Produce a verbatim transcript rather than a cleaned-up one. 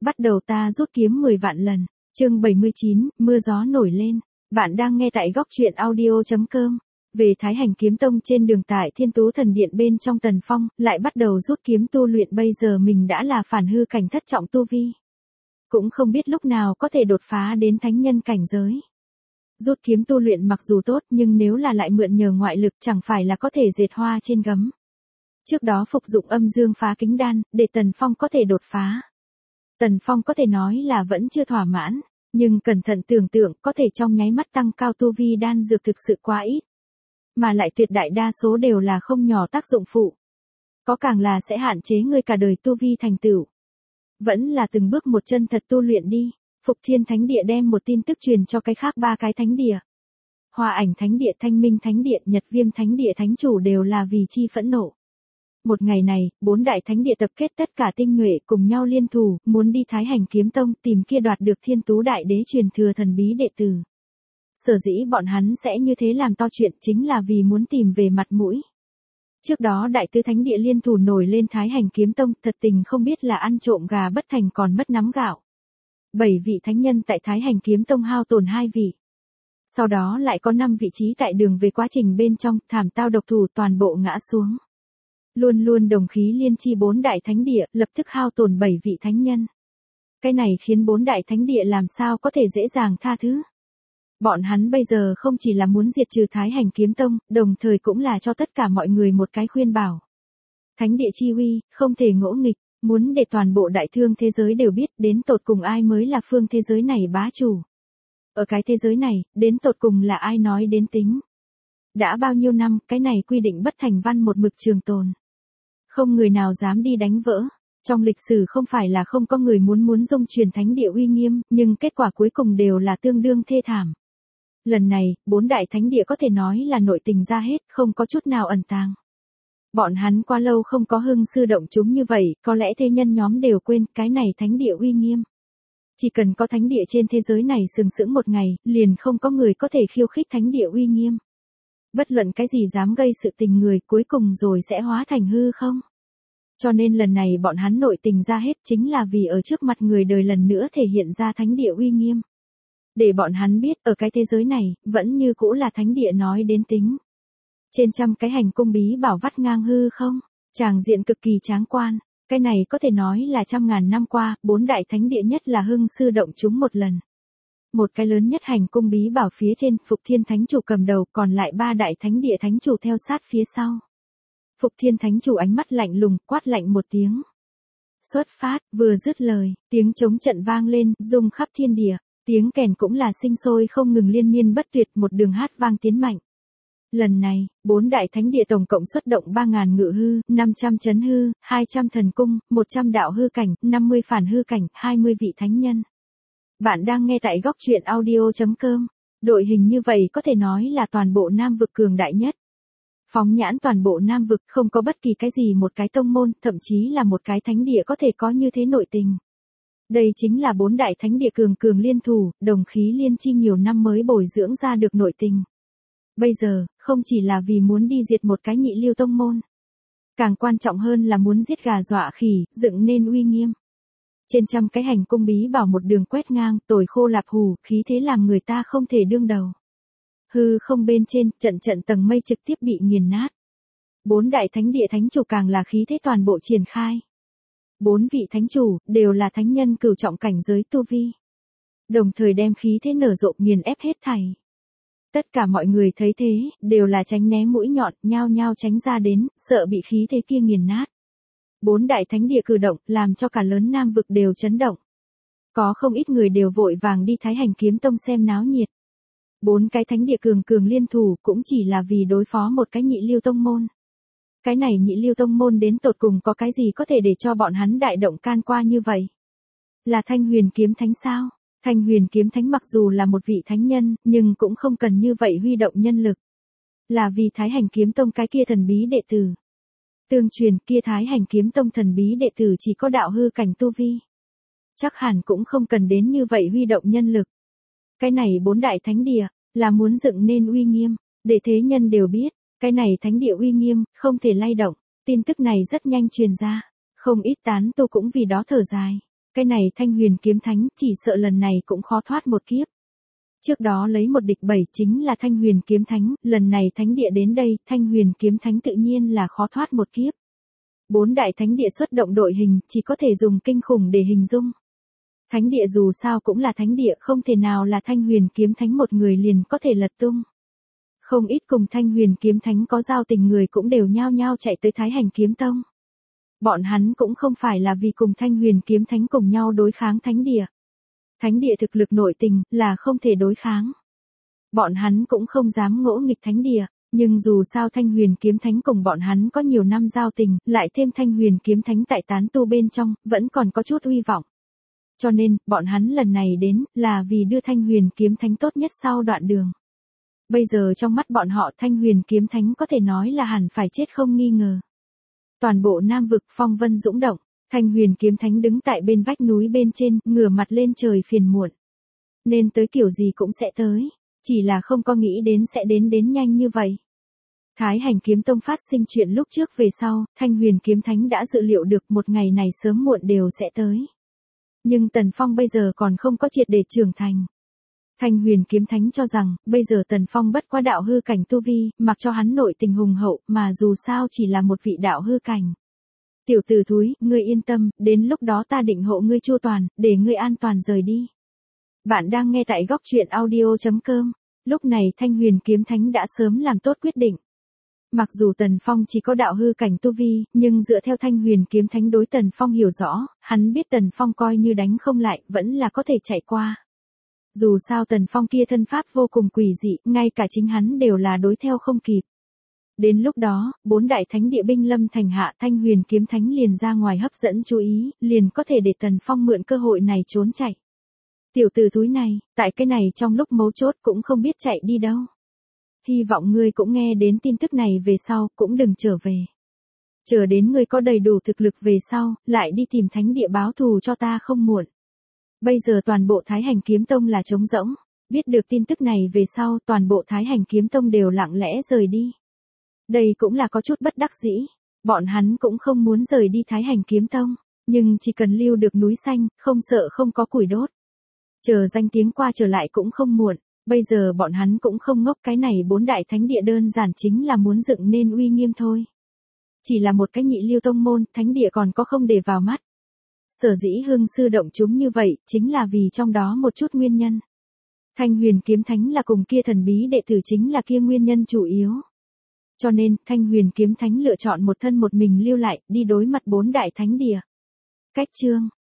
bắt đầu ta rút kiếm mười vạn lần. Chương bảy mươi chín, mưa gió nổi lên. Bạn đang nghe tại góc truyện audio chấm com. Về Thái Hành Kiếm Tông trên đường tại Thiên Tú Thần Điện bên trong Tần Phong, lại bắt đầu rút kiếm tu luyện, bây giờ mình đã là phản hư cảnh thất trọng tu vi. Cũng không biết lúc nào có thể đột phá đến thánh nhân cảnh giới. Rút kiếm tu luyện mặc dù tốt nhưng nếu là lại mượn nhờ ngoại lực chẳng phải là có thể dệt hoa trên gấm. Trước đó phục dụng âm dương phá kính đan, để Tần Phong có thể đột phá. Tần Phong có thể nói là vẫn chưa thỏa mãn, nhưng cẩn thận tưởng tượng có thể trong nháy mắt tăng cao tu vi đan dược thực sự quá ít. Mà lại tuyệt đại đa số đều là không nhỏ tác dụng phụ. Có càng là sẽ hạn chế người cả đời tu vi thành tựu. Vẫn là từng bước một chân thật tu luyện đi. Phục Thiên Thánh Địa đem một tin tức truyền cho cái khác ba cái thánh địa. Hoa Ảnh Thánh Địa, Thanh Minh Thánh Địa, Nhật Viêm Thánh Địa thánh chủ đều là vì chi phẫn nộ. Một ngày này, bốn đại thánh địa tập kết tất cả tinh nhuệ cùng nhau liên thủ, muốn đi Thái Hành Kiếm Tông tìm kia đoạt được Thiên Tú Đại Đế truyền thừa thần bí đệ tử. Sở dĩ bọn hắn sẽ như thế làm to chuyện chính là vì muốn tìm về mặt mũi. Trước đó đại tứ thánh địa liên thủ nổi lên Thái Hành Kiếm Tông, thật tình không biết là ăn trộm gà bất thành còn mất nắm gạo. Bảy vị thánh nhân tại Thái Hành Kiếm Tông hao tổn hai vị. Sau đó lại có năm vị trí tại đường về quá trình bên trong, thảm tao độc thủ toàn bộ ngã xuống. Luôn luôn đồng khí liên chi bốn đại thánh địa, lập tức hao tổn bảy vị thánh nhân. Cái này khiến bốn đại thánh địa làm sao có thể dễ dàng tha thứ. Bọn hắn bây giờ không chỉ là muốn diệt trừ Thái Hành Kiếm Tông, đồng thời cũng là cho tất cả mọi người một cái khuyên bảo. Thánh địa chi uy, không thể ngỗ nghịch, muốn để toàn bộ đại thương thế giới đều biết đến tột cùng ai mới là phương thế giới này bá chủ. Ở cái thế giới này, đến tột cùng là ai nói đến tính. Đã bao nhiêu năm, cái này quy định bất thành văn một mực trường tồn. Không người nào dám đi đánh vỡ. Trong lịch sử không phải là không có người muốn muốn dung truyền thánh địa uy nghiêm, nhưng kết quả cuối cùng đều là tương đương thê thảm. Lần này, bốn đại thánh địa có thể nói là nội tình ra hết, không có chút nào ẩn tàng. Bọn hắn quá lâu không có hưng sư động chúng như vậy, có lẽ thế nhân nhóm đều quên cái này thánh địa uy nghiêm. Chỉ cần có thánh địa trên thế giới này sừng sững một ngày, liền không có người có thể khiêu khích thánh địa uy nghiêm. Bất luận cái gì dám gây sự tình người cuối cùng rồi sẽ hóa thành hư không. Cho nên lần này bọn hắn nội tình ra hết chính là vì ở trước mặt người đời lần nữa thể hiện ra thánh địa uy nghiêm. Để bọn hắn biết ở cái thế giới này, vẫn như cũ là thánh địa nói đến tính. Trên trăm cái hành cung bí bảo vắt ngang hư không, tràng diện cực kỳ tráng quan, cái này có thể nói là trăm ngàn năm qua, bốn đại thánh địa nhất là hưng sư động chúng một lần. Một cái lớn nhất hành cung bí bảo phía trên, Phục Thiên Thánh Chủ cầm đầu, còn lại ba đại thánh địa thánh chủ theo sát phía sau. Phục Thiên Thánh Chủ ánh mắt lạnh lùng, quát lạnh một tiếng. Xuất phát, vừa dứt lời, tiếng trống trận vang lên, rung khắp thiên địa, tiếng kèn cũng là sinh sôi không ngừng liên miên bất tuyệt, một đường hát vang tiến mạnh. Lần này, bốn đại thánh địa tổng cộng xuất động ba ngàn ngự hư, năm trăm chấn hư, hai trăm thần cung, một trăm đạo hư cảnh, năm mươi phản hư cảnh, hai mươi vị thánh nhân. Bạn đang nghe tại góc truyện audio chấm com. Đội hình như vậy có thể nói là toàn bộ Nam vực cường đại nhất. Phóng nhãn toàn bộ Nam vực không có bất kỳ cái gì một cái tông môn, thậm chí là một cái thánh địa có thể có như thế nội tình. Đây chính là bốn đại thánh địa cường cường liên thủ, đồng khí liên chi nhiều năm mới bồi dưỡng ra được nội tình. Bây giờ, không chỉ là vì muốn đi diệt một cái nhị lưu tông môn. Càng quan trọng hơn là muốn giết gà dọa khỉ, dựng nên uy nghiêm. Trên trăm cái hành cung bí bảo một đường quét ngang, tồi khô lạp hủ, khí thế làm người ta không thể đương đầu. Hư không bên trên, trận trận tầng mây trực tiếp bị nghiền nát. Bốn đại thánh địa thánh chủ càng là khí thế toàn bộ triển khai. Bốn vị thánh chủ, đều là thánh nhân cửu trọng cảnh giới tu vi. Đồng thời đem khí thế nở rộ nghiền ép hết thảy. Tất cả mọi người thấy thế, đều là tránh né mũi nhọn, nhao nhao tránh ra đến, sợ bị khí thế kia nghiền nát. Bốn đại thánh địa cử động, làm cho cả lớn Nam vực đều chấn động. Có không ít người đều vội vàng đi Thái Hành Kiếm Tông xem náo nhiệt. Bốn cái thánh địa cường cường liên thủ cũng chỉ là vì đối phó một cái nhị lưu tông môn. Cái này nhị lưu tông môn đến tột cùng có cái gì có thể để cho bọn hắn đại động can qua như vậy? Là Thanh Huyền Kiếm Thánh sao? Thanh Huyền Kiếm Thánh mặc dù là một vị thánh nhân, nhưng cũng không cần như vậy huy động nhân lực. Là vì Thái Hành Kiếm Tông cái kia thần bí đệ tử. Tương truyền kia Thái Hành Kiếm Tông thần bí đệ tử chỉ có đạo hư cảnh tu vi. Chắc hẳn cũng không cần đến như vậy huy động nhân lực. Cái này bốn đại thánh địa, là muốn dựng nên uy nghiêm, để thế nhân đều biết, cái này thánh địa uy nghiêm, không thể lay động. Tin tức này rất nhanh truyền ra, không ít tán tu cũng vì đó thở dài. Cái này Thanh Huyền Kiếm Thánh chỉ sợ lần này cũng khó thoát một kiếp. Trước đó lấy một địch bảy chính là Thanh Huyền Kiếm Thánh, lần này thánh địa đến đây, Thanh Huyền Kiếm Thánh tự nhiên là khó thoát một kiếp. Bốn đại thánh địa xuất động đội hình, chỉ có thể dùng kinh khủng để hình dung. Thánh địa dù sao cũng là thánh địa, không thể nào là Thanh Huyền Kiếm Thánh một người liền có thể lật tung. Không ít cùng Thanh Huyền Kiếm Thánh có giao tình người cũng đều nhao nhao chạy tới Thái Hành Kiếm Tông. Bọn hắn cũng không phải là vì cùng Thanh Huyền Kiếm Thánh cùng nhau đối kháng thánh địa. Thánh địa thực lực nội tình là không thể đối kháng. Bọn hắn cũng không dám ngỗ nghịch thánh địa, nhưng dù sao Thanh Huyền Kiếm Thánh cùng bọn hắn có nhiều năm giao tình, lại thêm Thanh Huyền Kiếm Thánh tại tán tu bên trong, vẫn còn có chút uy vọng. Cho nên, bọn hắn lần này đến, là vì đưa Thanh Huyền Kiếm Thánh tốt nhất sau đoạn đường. Bây giờ trong mắt bọn họ Thanh Huyền Kiếm Thánh có thể nói là hẳn phải chết không nghi ngờ. Toàn bộ Nam vực phong vân dũng động, Thanh Huyền Kiếm Thánh đứng tại bên vách núi bên trên, ngửa mặt lên trời phiền muộn. Nên tới kiểu gì cũng sẽ tới, chỉ là không có nghĩ đến sẽ đến đến nhanh như vậy. Thái Hành Kiếm Tông phát sinh chuyện lúc trước về sau, Thanh Huyền Kiếm Thánh đã dự liệu được một ngày này sớm muộn đều sẽ tới. Nhưng Tần Phong bây giờ còn không có triệt để trưởng thành. Thanh Huyền Kiếm Thánh cho rằng, bây giờ Tần Phong bất quá đạo hư cảnh tu vi, mặc cho hắn nội tình hùng hậu, mà dù sao chỉ là một vị đạo hư cảnh. Tiểu tử thúi, ngươi yên tâm, đến lúc đó ta định hộ ngươi chu toàn, để ngươi an toàn rời đi. Bạn đang nghe tại góc truyện audio chấm com. Lúc này Thanh Huyền Kiếm Thánh đã sớm làm tốt quyết định. Mặc dù Tần Phong chỉ có đạo hư cảnh tu vi, nhưng dựa theo Thanh Huyền Kiếm Thánh đối Tần Phong hiểu rõ, hắn biết Tần Phong coi như đánh không lại, vẫn là có thể chạy qua. Dù sao Tần Phong kia thân pháp vô cùng quỷ dị, ngay cả chính hắn đều là đối theo không kịp. Đến lúc đó, bốn đại thánh địa binh lâm thành hạ, Thanh Huyền Kiếm Thánh liền ra ngoài hấp dẫn chú ý, liền có thể để Tần Phong mượn cơ hội này trốn chạy. Tiểu tử túi này, tại cái này trong lúc mấu chốt cũng không biết chạy đi đâu. Hy vọng ngươi cũng nghe đến tin tức này về sau, cũng đừng trở về. Chờ đến ngươi có đầy đủ thực lực về sau, lại đi tìm thánh địa báo thù cho ta không muộn. Bây giờ toàn bộ Thái Hành Kiếm Tông là trống rỗng. Biết được tin tức này về sau, toàn bộ Thái Hành Kiếm Tông đều lặng lẽ rời đi. Đây cũng là có chút bất đắc dĩ. Bọn hắn cũng không muốn rời đi Thái Hành Kiếm Tông, nhưng chỉ cần lưu được núi xanh, không sợ không có củi đốt. Chờ danh tiếng qua trở lại cũng không muộn. Bây giờ bọn hắn cũng không ngốc, cái này bốn đại thánh địa đơn giản chính là muốn dựng nên uy nghiêm thôi. Chỉ là một cái nhị lưu tông môn, thánh địa còn có không để vào mắt. Sở dĩ hưng sư động chúng như vậy, chính là vì trong đó một chút nguyên nhân. Thanh Huyền Kiếm Thánh là cùng kia thần bí đệ tử chính là kia nguyên nhân chủ yếu. Cho nên, Thanh Huyền Kiếm Thánh lựa chọn một thân một mình lưu lại, đi đối mặt bốn đại thánh địa. Cách chương